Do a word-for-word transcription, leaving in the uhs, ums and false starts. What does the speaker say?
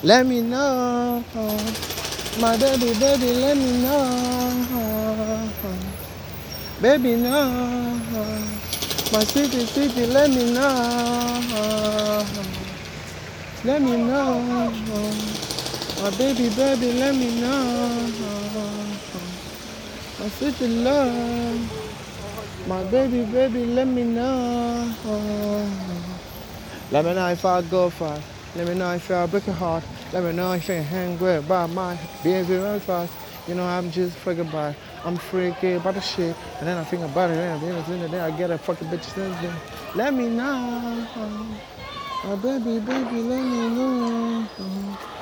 Let me know. My baby, baby, let me know. Baby, no. My sweetie, sweetie, let me know. Let me know. My baby, baby, let me know. My sweetie love. My baby, baby, let me know. Let me know if I go fast. Let me know if I break your heart. Let me know if you hang with by my baby run fast. You know I'm just freaking about. I'm freaking about the shit. And then I think about it and at the end of the day I get a fucking bitch since then. Let me know. My baby, baby, let me know.